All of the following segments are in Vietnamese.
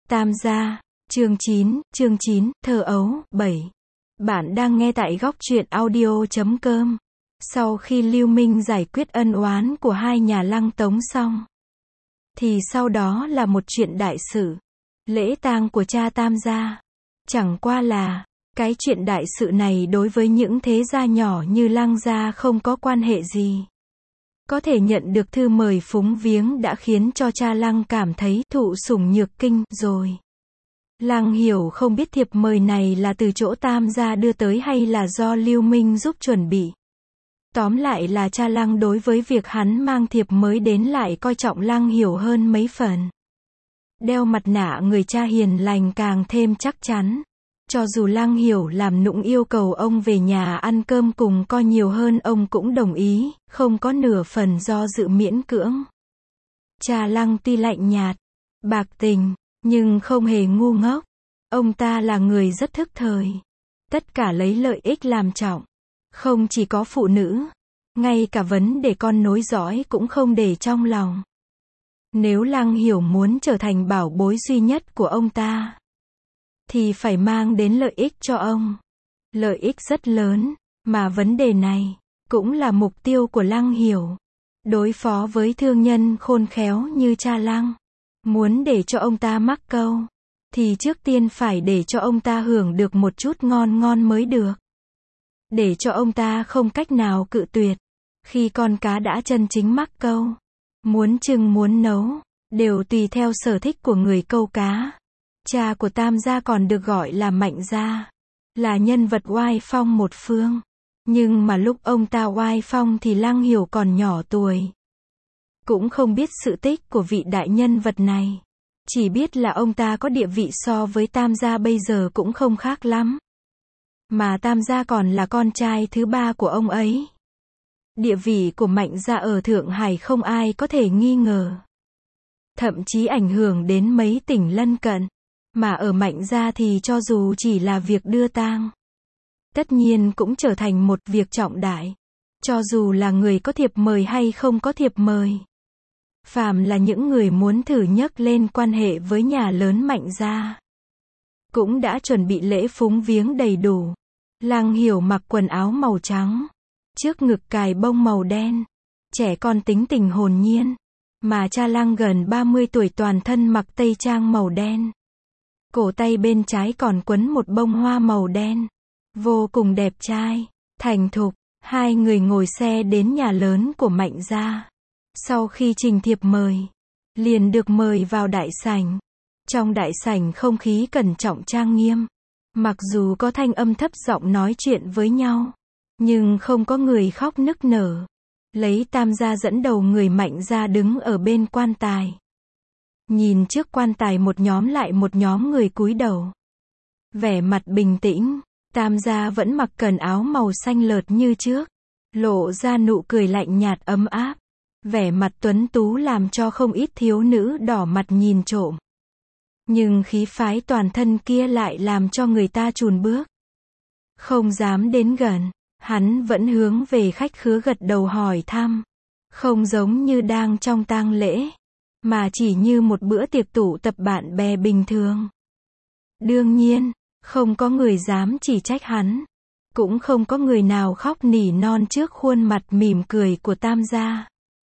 Tam gia, chương 9, thơ ấu, 7. Bạn đang nghe tại góc truyện audio.com. Sau khi Lưu Minh giải quyết ân oán của hai nhà Lăng Tống xong, thì sau đó là một chuyện đại sự. Lễ tang của cha Tam gia. Chẳng qua là, cái chuyện đại sự này đối với những thế gia nhỏ như Lăng gia không có quan hệ gì. Có thể nhận được thư mời phúng viếng đã khiến cho cha Lăng cảm thấy thụ sủng nhược kinh rồi. Lăng Hiểu không biết thiệp mời này là từ chỗ Tam gia đưa tới hay là do Lưu Minh giúp chuẩn bị. Tóm lại là cha Lăng đối với việc hắn mang thiệp mới đến lại coi trọng Lăng Hiểu hơn mấy phần. Đeo mặt nạ người cha hiền lành càng thêm chắc chắn. Cho dù Lăng Hiểu làm nũng yêu cầu ông về nhà ăn cơm cùng coi nhiều hơn ông cũng đồng ý, không có nửa phần do dự miễn cưỡng. Cha Lăng tuy lạnh nhạt, bạc tình, nhưng không hề ngu ngốc. Ông ta là người rất thức thời. Tất cả lấy lợi ích làm trọng. Không chỉ có phụ nữ, ngay cả vấn đề con nối dõi cũng không để trong lòng. Nếu Lăng Hiểu muốn trở thành bảo bối duy nhất của ông ta, thì phải mang đến lợi ích cho ông. Lợi ích rất lớn, mà vấn đề này cũng là mục tiêu của Lăng Hiểu. Đối phó với thương nhân khôn khéo như cha Lăng, muốn để cho ông ta mắc câu, thì trước tiên phải để cho ông ta hưởng được một chút ngon ngon mới được. Để cho ông ta không cách nào cự tuyệt. Khi con cá đã chân chính mắc câu, muốn chưng muốn nấu, đều tùy theo sở thích của người câu cá. Cha của Tam gia còn được gọi là Mạnh gia, là nhân vật oai phong một phương. Nhưng mà lúc ông ta oai phong thì Lăng Hiểu còn nhỏ tuổi. Cũng không biết sự tích của vị đại nhân vật này. Chỉ biết là ông ta có địa vị so với Tam gia bây giờ cũng không khác lắm. Mà Tam gia còn là con trai thứ ba của ông ấy. Địa vị của Mạnh gia ở Thượng Hải không ai có thể nghi ngờ. Thậm chí ảnh hưởng đến mấy tỉnh lân cận. Mà ở Mạnh gia thì cho dù chỉ là việc đưa tang, tất nhiên cũng trở thành một việc trọng đại. Cho dù là người có thiệp mời hay không có thiệp mời. Phàm là những người muốn thử nhấc lên quan hệ với nhà lớn Mạnh gia, cũng đã chuẩn bị lễ phúng viếng đầy đủ. Lăng Hiểu mặc quần áo màu trắng, trước ngực cài bông màu đen, trẻ con tính tình hồn nhiên. Mà cha Lăng gần 30 tuổi toàn thân mặc tây trang màu đen. Cổ tay bên trái còn quấn một bông hoa màu đen. Vô cùng đẹp trai, thành thục. Hai người ngồi xe đến nhà lớn của Mạnh gia. Sau khi trình thiệp mời, liền được mời vào đại sảnh. Trong đại sảnh không khí cẩn trọng trang nghiêm. Mặc dù có thanh âm thấp giọng nói chuyện với nhau, nhưng không có người khóc nức nở. Lấy Tam gia dẫn đầu người Mạnh gia đứng ở bên quan tài. Nhìn trước quan tài một nhóm lại một nhóm người cúi đầu. Vẻ mặt bình tĩnh, Tam gia vẫn mặc quần áo màu xanh lợt như trước. Lộ ra nụ cười lạnh nhạt ấm áp. Vẻ mặt tuấn tú làm cho không ít thiếu nữ đỏ mặt nhìn trộm. Nhưng khí phái toàn thân kia lại làm cho người ta chùn bước. Không dám đến gần. Hắn vẫn hướng về khách khứa gật đầu hỏi thăm. Không giống như đang trong tang lễ, mà chỉ như một bữa tiệc tụ tập bạn bè bình thường. Đương nhiên, không có người dám chỉ trách hắn. Cũng không có người nào khóc nỉ non trước khuôn mặt mỉm cười của Tam gia.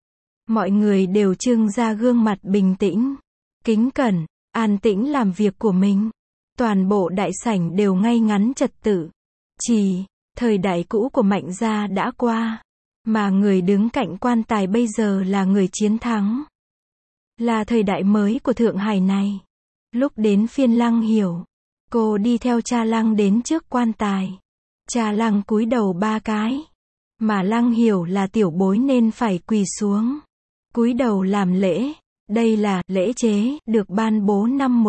Mọi người đều trưng ra gương mặt bình tĩnh, kính cẩn, an tĩnh làm việc của mình. Toàn bộ đại sảnh đều ngay ngắn trật tự. Thời đại cũ của Mạnh gia đã qua, mà người đứng cạnh quan tài bây giờ là người chiến thắng. Là thời đại mới của Thượng Hải này. Lúc đến phiên Lăng Hiểu, cô đi theo cha Lăng đến trước quan tài. Cha Lăng cúi đầu 3 cái, mà Lăng Hiểu là tiểu bối nên phải quỳ xuống, cúi đầu làm lễ. Đây là lễ chế được ban bố năm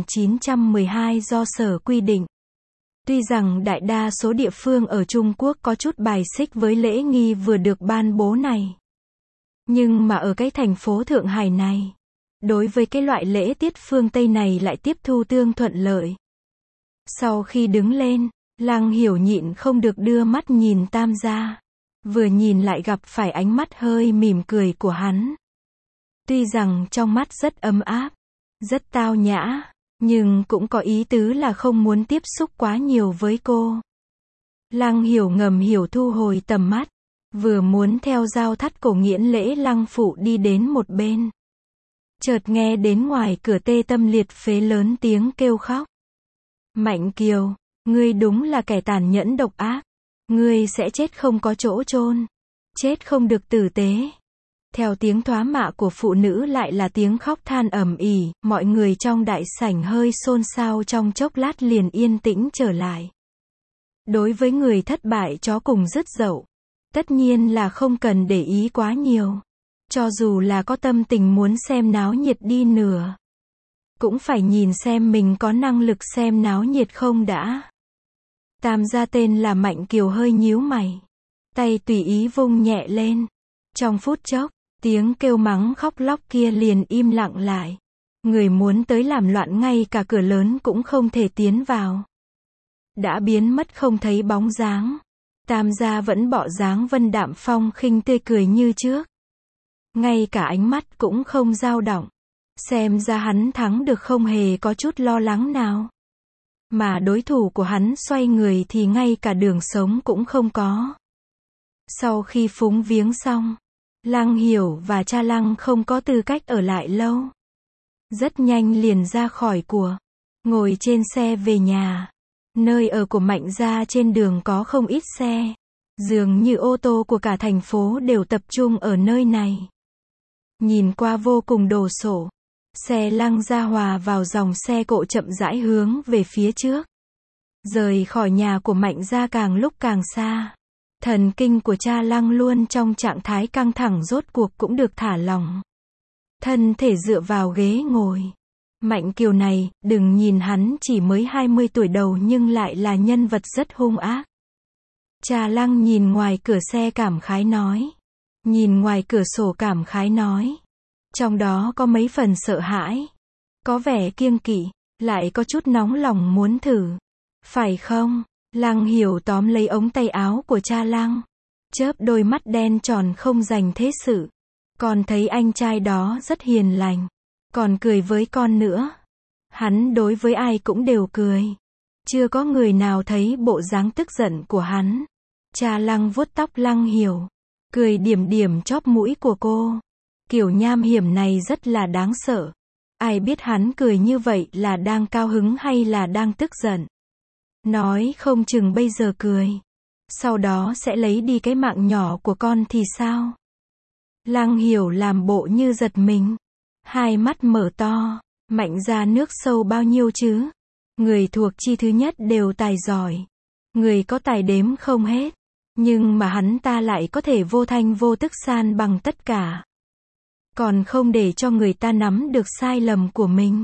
1912 do Sở quy định. Tuy rằng đại đa số địa phương ở Trung Quốc có chút bài xích với lễ nghi vừa được ban bố này. Nhưng mà ở cái thành phố Thượng Hải này, đối với cái loại lễ tiết phương Tây này lại tiếp thu tương thuận lợi. Sau khi đứng lên, Lăng Hiểu nhịn không được đưa mắt nhìn Tam gia. Vừa nhìn lại gặp phải ánh mắt hơi mỉm cười của hắn. Tuy rằng trong mắt rất ấm áp, rất tao nhã, Nhưng cũng có ý tứ là không muốn tiếp xúc quá nhiều với cô. Lăng Hiểu ngầm hiểu thu hồi tầm mắt. Vừa muốn theo dao thắt cổ Nghiễn Lễ Lăng phụ đi đến một bên. Chợt nghe đến ngoài cửa tê tâm liệt phế lớn tiếng kêu khóc. Mạnh Kiều, ngươi đúng là kẻ tàn nhẫn độc ác. Ngươi sẽ chết không có chỗ chôn. Chết không được tử tế. Theo tiếng thoá mạ của phụ nữ lại là tiếng khóc than ầm ĩ, mọi người trong đại sảnh hơi xôn xao trong chốc lát liền yên tĩnh trở lại. Đối với người thất bại chó cùng rứt dậu, tất nhiên là không cần để ý quá nhiều. Cho dù là có tâm tình muốn xem náo nhiệt đi nữa, cũng phải nhìn xem mình có năng lực xem náo nhiệt không đã. Tam gia tên là Mạnh Kiều hơi nhíu mày. Tay tùy ý vung nhẹ lên. Trong phút chốc, tiếng kêu mắng khóc lóc kia liền im lặng lại. Người muốn tới làm loạn ngay cả cửa lớn cũng không thể tiến vào. Đã biến mất không thấy bóng dáng. Tam gia vẫn bỏ dáng vân đạm phong khinh tươi cười như trước. Ngay cả ánh mắt cũng không dao động. Xem ra hắn thắng được không hề có chút lo lắng nào. Mà đối thủ của hắn xoay người thì ngay cả đường sống cũng không có. Sau khi phúng viếng xong, Lăng Hiểu và cha Lăng không có tư cách ở lại lâu. Rất nhanh liền ra khỏi của. Ngồi trên xe về nhà. Nơi ở của Mạnh gia trên đường có không ít xe. Dường như ô tô của cả thành phố đều tập trung ở nơi này. Nhìn qua vô cùng đồ sộ. Xe Lăng gia hòa vào dòng xe cộ chậm rãi hướng về phía trước. Rời khỏi nhà của Mạnh gia càng lúc càng xa. Thần kinh của cha Lăng luôn trong trạng thái căng thẳng rốt cuộc cũng được thả lỏng. Thân thể dựa vào ghế ngồi. Mạnh Kiều này, đừng nhìn hắn chỉ mới 20 tuổi đầu nhưng lại là nhân vật rất hung ác. Cha Lăng nhìn ngoài cửa xe cảm khái nói. Nhìn ngoài cửa sổ cảm khái nói. Trong đó có mấy phần sợ hãi. Có vẻ kiêng kỵ, lại có chút nóng lòng muốn thử. Phải không? Lăng Hiểu tóm lấy ống tay áo của cha Lăng. Chớp đôi mắt đen tròn không dành thế sự. Con thấy anh trai đó rất hiền lành. Còn cười với con nữa. Hắn đối với ai cũng đều cười. Chưa có người nào thấy bộ dáng tức giận của hắn. Cha Lăng vuốt tóc Lăng Hiểu. Cười điểm điểm chóp mũi của cô. Kiểu nham hiểm này rất là đáng sợ. Ai biết hắn cười như vậy là đang cao hứng hay là đang tức giận. Nói không chừng bây giờ cười. Sau đó sẽ lấy đi cái mạng nhỏ của con thì sao? Lăng Hiểu làm bộ như giật mình. Hai mắt mở to. Mạnh ra nước sâu bao nhiêu chứ? Người thuộc chi thứ nhất đều tài giỏi. Người có tài đếm không hết. Nhưng mà hắn ta lại có thể vô thanh vô tức san bằng tất cả. Còn không để cho người ta nắm được sai lầm của mình.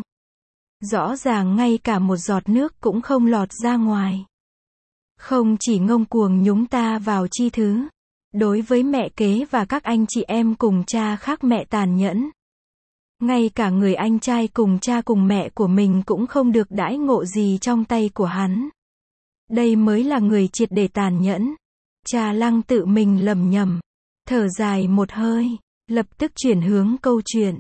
Rõ ràng ngay cả một giọt nước cũng không lọt ra ngoài. Không chỉ ngông cuồng nhúng ta vào chi thứ. Đối với mẹ kế và các anh chị em cùng cha khác mẹ tàn nhẫn. Ngay cả người anh trai cùng cha cùng mẹ của mình cũng không được đãi ngộ gì trong tay của hắn. Đây mới là người triệt để tàn nhẫn. Cha Lăng tự mình lẩm nhẩm. Thở dài một hơi. Lập tức chuyển hướng câu chuyện.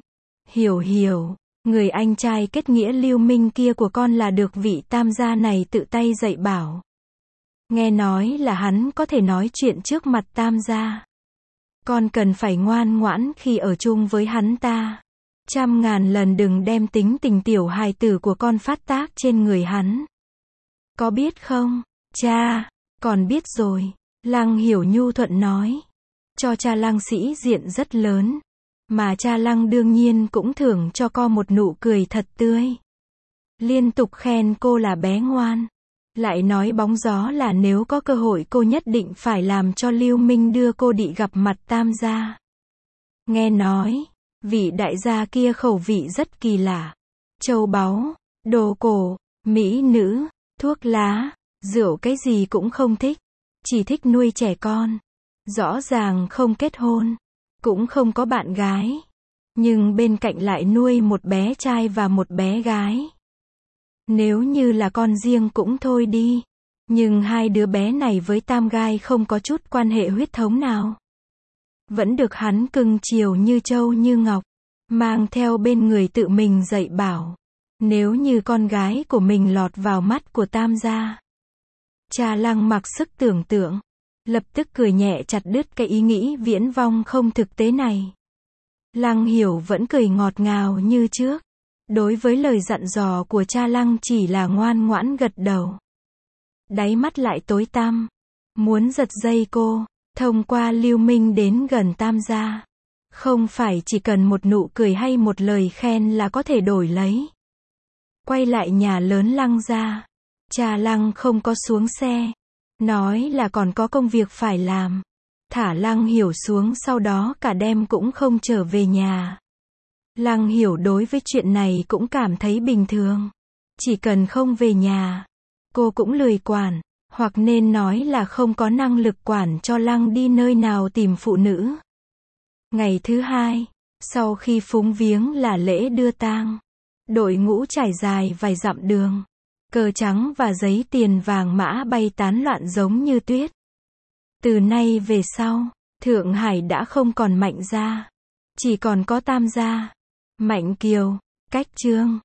Hiểu, người anh trai kết nghĩa lưu minh kia của con là được vị tam gia này tự tay dạy bảo. Nghe nói là hắn có thể nói chuyện trước mặt tam gia. Con cần phải ngoan ngoãn khi ở chung với hắn ta. 100.000 lần đừng đem tính tình tiểu hài tử của con phát tác trên người hắn. Có biết không? Cha, con biết rồi. Lăng Hiểu nhu thuận nói. Cho cha Lăng sĩ diện rất lớn. Mà cha Lăng đương nhiên cũng thưởng cho con một nụ cười thật tươi. Liên tục khen cô là bé ngoan. Lại nói bóng gió là nếu có cơ hội cô nhất định phải làm cho Lưu Minh đưa cô đi gặp mặt tam gia. Nghe nói, vị đại gia kia khẩu vị rất kỳ lạ. Châu báu, đồ cổ, mỹ nữ, thuốc lá, rượu cái gì cũng không thích. Chỉ thích nuôi trẻ con. Rõ ràng không kết hôn. Cũng không có bạn gái. Nhưng bên cạnh lại nuôi một bé trai và một bé gái. Nếu như là con riêng cũng thôi đi. Nhưng hai đứa bé này với tam gai không có chút quan hệ huyết thống nào. Vẫn được hắn cưng chiều như trâu như ngọc. Mang theo bên người tự mình dạy bảo. Nếu như con gái của mình lọt vào mắt của Tam gia. Cha Lăng mặc sức tưởng tượng. Lập tức cười nhẹ chặt đứt cái ý nghĩ viễn vong không thực tế này. Lăng Hiểu vẫn cười ngọt ngào như trước. Đối với lời dặn dò của cha Lăng chỉ là ngoan ngoãn gật đầu. Đáy mắt lại tối tăm. Muốn giật dây cô, thông qua Lưu Minh đến gần Tam gia. Không phải chỉ cần một nụ cười hay một lời khen là có thể đổi lấy. Quay lại nhà lớn Lăng gia. Cha Lăng không có xuống xe. Nói là còn có công việc phải làm. Thả Lăng Hiểu xuống sau đó cả đêm cũng không trở về nhà. Lăng Hiểu đối với chuyện này cũng cảm thấy bình thường. Chỉ cần không về nhà, cô cũng lười quản, hoặc nên nói là không có năng lực quản cho Lăng đi nơi nào tìm phụ nữ. Ngày thứ hai, sau khi phúng viếng là lễ đưa tang, đội ngũ trải dài vài dặm đường. Cờ trắng và giấy tiền vàng mã bay tán loạn giống như tuyết. Từ nay về sau, Thượng Hải đã không còn Mạnh gia. Chỉ còn có Tam gia. Mạnh Kiều, Cách Trương,